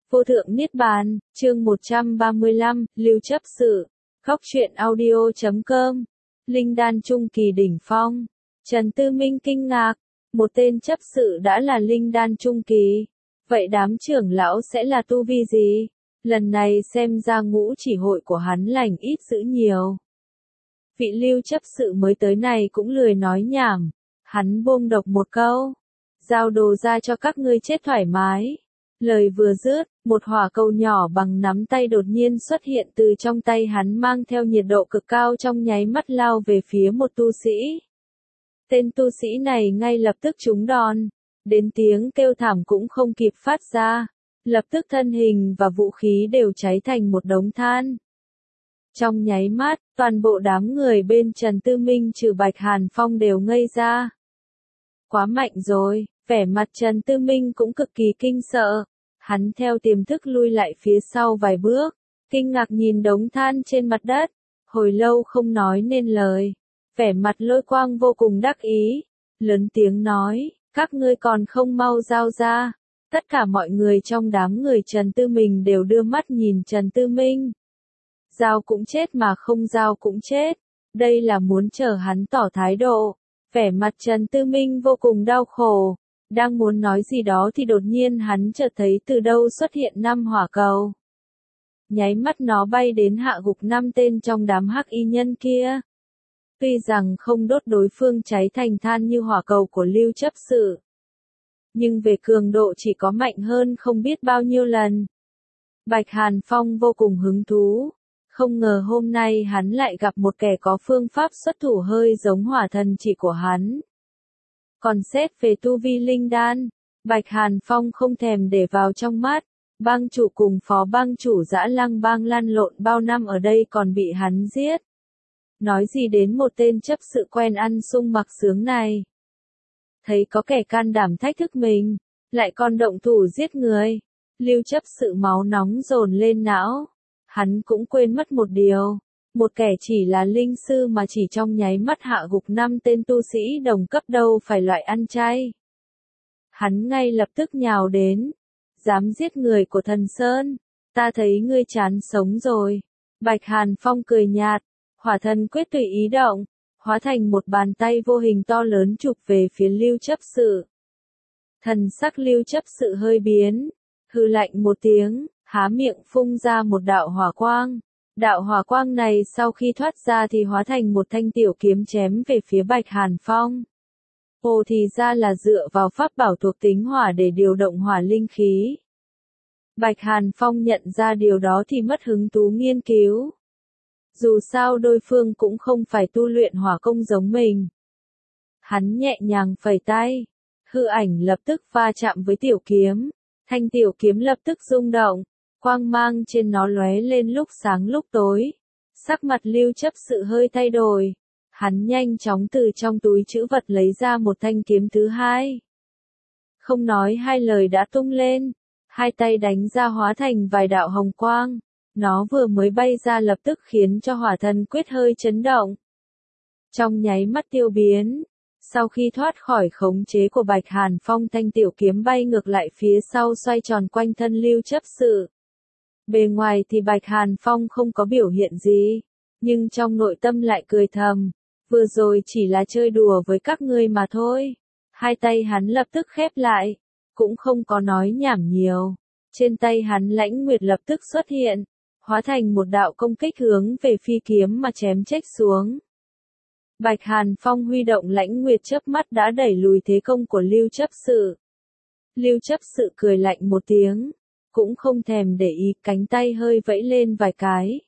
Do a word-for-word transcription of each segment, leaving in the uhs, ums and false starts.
Vô thượng Niết Bàn, chương một trăm ba mươi lăm, Lưu Chấp Sự, Góc truyện audio chấm com, Linh Đan Trung Kỳ Đỉnh Phong. Trần Tư Minh kinh ngạc, một tên chấp sự đã là Linh Đan Trung Kỳ. Vậy đám trưởng lão sẽ là tu vi gì? Lần này xem ra ngũ chỉ hội của hắn lành ít dữ nhiều. Vị Lưu chấp sự mới tới này cũng lười nói nhảm. Hắn buông độc một câu. Giao đồ ra cho các ngươi chết thoải mái. Lời vừa dứt, một hỏa cầu nhỏ bằng nắm tay đột nhiên xuất hiện từ trong tay hắn mang theo nhiệt độ cực cao trong nháy mắt lao về phía một tu sĩ. Tên tu sĩ này ngay lập tức trúng đòn, đến tiếng kêu thảm cũng không kịp phát ra, lập tức thân hình và vũ khí đều cháy thành một đống than. Trong nháy mắt, toàn bộ đám người bên Trần Tư Minh trừ Bạch Hàn Phong đều ngây ra. Quá mạnh rồi, vẻ mặt Trần Tư Minh cũng cực kỳ kinh sợ. Hắn theo tiềm thức lui lại phía sau vài bước, kinh ngạc nhìn đống than trên mặt đất, hồi lâu không nói nên lời. Vẻ mặt Lôi Quang vô cùng đắc ý, lớn tiếng nói, các ngươi còn không mau giao ra. Tất cả mọi người trong đám người Trần Tư Minh đều đưa mắt nhìn Trần Tư Minh. Giao cũng chết mà không giao cũng chết, đây là muốn chờ hắn tỏ thái độ. Vẻ mặt Trần Tư Minh vô cùng đau khổ, đang muốn nói gì đó thì đột nhiên hắn chợt thấy từ đâu xuất hiện năm hỏa cầu. Nháy mắt nó bay đến hạ gục năm tên trong đám hắc y nhân kia. Tuy rằng không đốt đối phương cháy thành than như hỏa cầu của Lưu chấp sự, nhưng về cường độ chỉ có mạnh hơn không biết bao nhiêu lần. Bạch Hàn Phong vô cùng hứng thú, không ngờ hôm nay hắn lại gặp một kẻ có phương pháp xuất thủ hơi giống hỏa thần chỉ của hắn. Còn xét về tu vi linh đan, Bạch Hàn Phong không thèm để vào trong mắt. Bang chủ cùng phó bang chủ Dã Lăng bang lăn lộn bao năm ở đây còn bị hắn giết. Nói gì đến một tên chấp sự quen ăn sung mặc sướng này. Thấy có kẻ can đảm thách thức mình, lại còn động thủ giết người. Lưu chấp sự máu nóng dồn lên não. Hắn cũng quên mất một điều. Một kẻ chỉ là linh sư mà chỉ trong nháy mắt hạ gục năm tên tu sĩ đồng cấp đâu phải loại ăn chay. Hắn ngay lập tức nhào đến. Dám giết người của thần Sơn, ta thấy ngươi chán sống rồi. Bạch Hàn Phong cười nhạt, hỏa thần quyết tùy ý động, hóa thành một bàn tay vô hình to lớn chụp về phía Lưu chấp sự. Thần sắc Lưu chấp sự hơi biến, hừ lạnh một tiếng, há miệng phun ra một đạo hỏa quang. Đạo hỏa quang này sau khi thoát ra thì hóa thành một thanh tiểu kiếm chém về phía Bạch Hàn Phong. Ồ thì ra là dựa vào pháp bảo thuộc tính hỏa để điều động hỏa linh khí. Bạch Hàn Phong nhận ra điều đó thì mất hứng thú nghiên cứu. Dù sao đôi phương cũng không phải tu luyện hỏa công giống mình. Hắn nhẹ nhàng phẩy tay, hư ảnh lập tức va chạm với tiểu kiếm. Thanh tiểu kiếm lập tức rung động, quang mang trên nó lóe lên lúc sáng lúc tối. Sắc mặt Lưu chấp sự hơi thay đổi. Hắn nhanh chóng từ trong túi trữ vật lấy ra một thanh kiếm thứ hai. Không nói hai lời đã tung lên, hai tay đánh ra hóa thành vài đạo hồng quang. Nó vừa mới bay ra lập tức khiến cho hỏa thần quyết hơi chấn động. Trong nháy mắt tiêu biến, sau khi thoát khỏi khống chế của Bạch Hàn Phong, thanh tiểu kiếm bay ngược lại phía sau xoay tròn quanh thân Lưu chấp sự. Bề ngoài thì Bạch Hàn Phong không có biểu hiện gì, nhưng trong nội tâm lại cười thầm. Vừa rồi chỉ là chơi đùa với các ngươi mà thôi. Hai tay hắn lập tức khép lại, cũng không có nói nhảm nhiều. Trên tay hắn lãnh nguyệt lập tức xuất hiện, hóa thành một đạo công kích hướng về phi kiếm mà chém chết xuống. Bạch Hàn Phong huy động lãnh nguyệt chớp mắt đã đẩy lùi thế công của Lưu chấp sự. Lưu chấp sự cười lạnh một tiếng, cũng không thèm để ý, cánh tay hơi vẫy lên vài cái.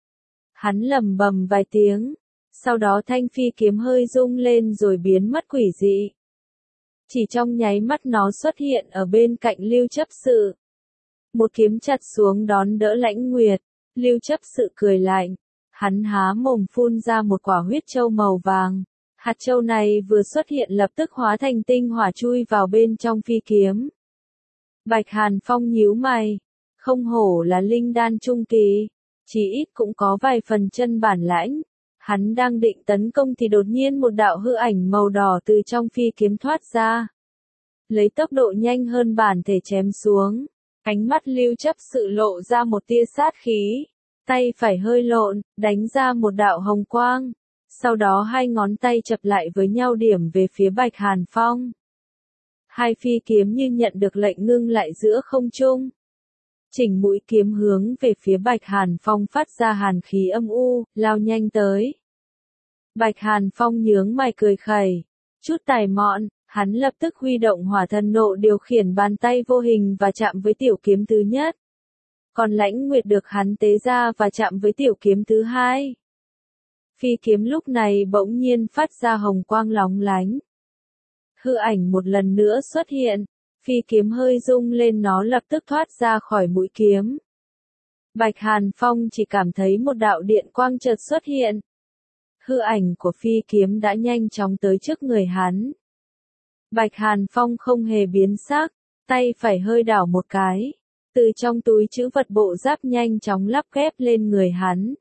Hắn lầm bầm vài tiếng. Sau đó thanh phi kiếm hơi rung lên rồi biến mất quỷ dị. Chỉ trong nháy mắt nó xuất hiện ở bên cạnh Lưu chấp sự. Một kiếm chặt xuống đón đỡ lãnh nguyệt. Lưu chấp sự cười lạnh. Hắn há mồm phun ra một quả huyết châu màu vàng. Hạt châu này vừa xuất hiện lập tức hóa thành tinh hỏa chui vào bên trong phi kiếm. Bạch Hàn Phong nhíu mày. Không hổ là linh đan trung kỳ. Chỉ ít cũng có vài phần chân bản lãnh. Hắn đang định tấn công thì đột nhiên một đạo hư ảnh màu đỏ từ trong phi kiếm thoát ra. Lấy tốc độ nhanh hơn bản thể chém xuống. Ánh mắt Lưu Chấp Sự lộ ra một tia sát khí, tay phải hơi lộn, đánh ra một đạo hồng quang. Sau đó hai ngón tay chập lại với nhau điểm về phía Bạch Hàn Phong. Hai phi kiếm như nhận được lệnh ngưng lại giữa không trung. Chỉnh mũi kiếm hướng về phía Bạch Hàn Phong phát ra hàn khí âm u, lao nhanh tới. Bạch Hàn Phong nhướng mày cười khẩy, chút tài mọn, hắn lập tức huy động hỏa thần nộ điều khiển bàn tay vô hình và chạm với tiểu kiếm thứ nhất. Còn Lãnh Nguyệt được hắn tế ra và chạm với tiểu kiếm thứ hai. Phi kiếm lúc này bỗng nhiên phát ra hồng quang lóng lánh. Hư ảnh một lần nữa xuất hiện, phi kiếm hơi rung lên nó lập tức thoát ra khỏi mũi kiếm. Bạch Hàn Phong chỉ cảm thấy một đạo điện quang chợt xuất hiện. Hư ảnh của phi kiếm đã nhanh chóng tới trước người hắn. Bạch Hàn Phong không hề biến sắc, tay phải hơi đảo một cái. Từ trong túi trữ vật bộ giáp nhanh chóng lắp ghép lên người hắn.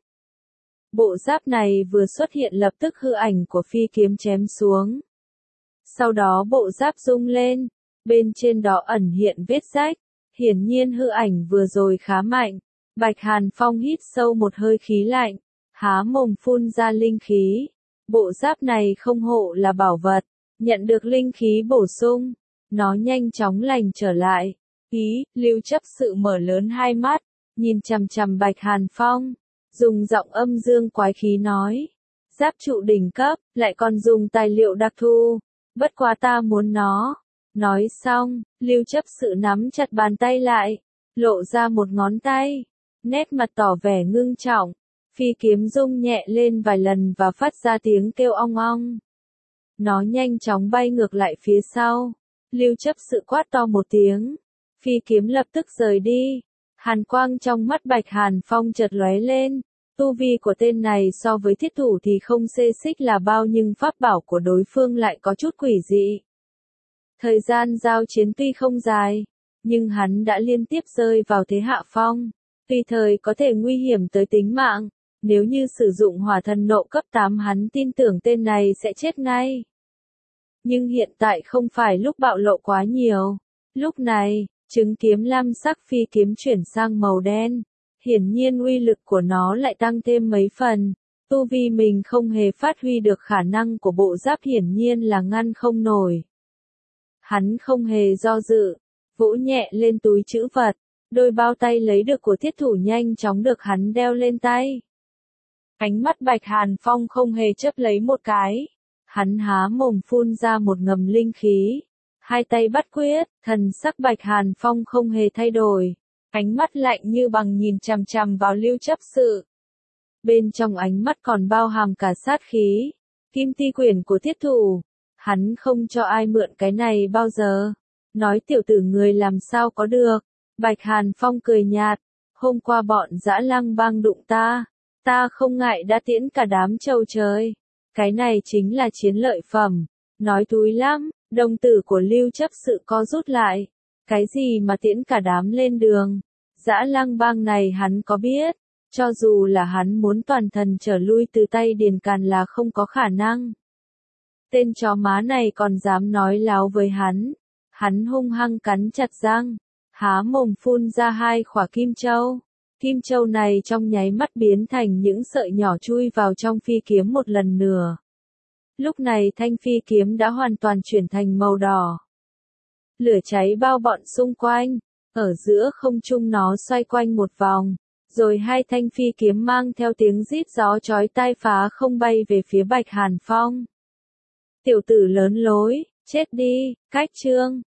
Bộ giáp này vừa xuất hiện lập tức hư ảnh của phi kiếm chém xuống. Sau đó bộ giáp rung lên, bên trên đó ẩn hiện vết rách, hiển nhiên hư ảnh vừa rồi khá mạnh. Bạch Hàn Phong hít sâu một hơi khí lạnh, há mồm phun ra linh khí. Bộ giáp này không hộ là bảo vật, nhận được linh khí bổ sung, nó nhanh chóng lành trở lại. Ý, Lưu Chấp Sự mở lớn hai mắt, nhìn chằm chằm Bạch Hàn Phong, dùng giọng âm dương quái khí nói. Giáp trụ đỉnh cấp, lại còn dùng tài liệu đặc thù, bất quá ta muốn nó. Nói xong, Lưu Chấp Sự nắm chặt bàn tay lại, lộ ra một ngón tay, nét mặt tỏ vẻ ngưng trọng. Phi kiếm rung nhẹ lên vài lần và phát ra tiếng kêu ong ong. Nó nhanh chóng bay ngược lại phía sau. Lưu Chấp Sự quát to một tiếng. Phi kiếm lập tức rời đi. Hàn quang trong mắt Bạch Hàn Phong chợt lóe lên. Tu vi của tên này so với thiết thủ thì không xê xích là bao, nhưng pháp bảo của đối phương lại có chút quỷ dị. Thời gian giao chiến tuy không dài, nhưng hắn đã liên tiếp rơi vào thế hạ phong, tùy thời có thể nguy hiểm tới tính mạng. Nếu như sử dụng hỏa thần nộ cấp tám hắn tin tưởng tên này sẽ chết ngay. Nhưng hiện tại không phải lúc bạo lộ quá nhiều. Lúc này, trứng kiếm lam sắc phi kiếm chuyển sang màu đen. Hiển nhiên uy lực của nó lại tăng thêm mấy phần. Tu vi mình không hề phát huy được khả năng của bộ giáp hiển nhiên là ngăn không nổi. Hắn không hề do dự, vỗ nhẹ lên túi trữ vật. Đôi bao tay lấy được của thiết thủ nhanh chóng được hắn đeo lên tay. Ánh mắt Bạch Hàn Phong không hề chớp lấy một cái. Hắn há mồm phun ra một ngầm linh khí. Hai tay bắt quyết, thần sắc Bạch Hàn Phong không hề thay đổi. Ánh mắt lạnh như bằng nhìn chằm chằm vào Lưu Chấp Sự. Bên trong ánh mắt còn bao hàm cả sát khí. Kim ti quyển của thiết thủ. Hắn không cho ai mượn cái này bao giờ. Nói tiểu tử người làm sao có được. Bạch Hàn Phong cười nhạt. Hôm qua bọn Dã Lăng Bang đụng ta. Ta không ngại đã tiễn cả đám trâu trời. Cái này chính là chiến lợi phẩm. Nói túi lắm, đồng tử của Lưu Chấp Sự co rút lại. Cái gì mà tiễn cả đám lên đường? Dã Lăng Bang này hắn có biết. Cho dù là hắn muốn toàn thần trở lui từ tay Điền Càn là không có khả năng. Tên chó má này còn dám nói láo với hắn. Hắn hung hăng cắn chặt răng. Há mồm phun ra hai khỏa kim châu. Kim châu này trong nháy mắt biến thành những sợi nhỏ chui vào trong phi kiếm một lần nữa. Lúc này thanh phi kiếm đã hoàn toàn chuyển thành màu đỏ. Lửa cháy bao bọn xung quanh, ở giữa không trung nó xoay quanh một vòng, rồi hai thanh phi kiếm mang theo tiếng rít gió chói tai phá không bay về phía Bạch Hàn Phong. Tiểu tử lớn lối, chết đi, cách chương.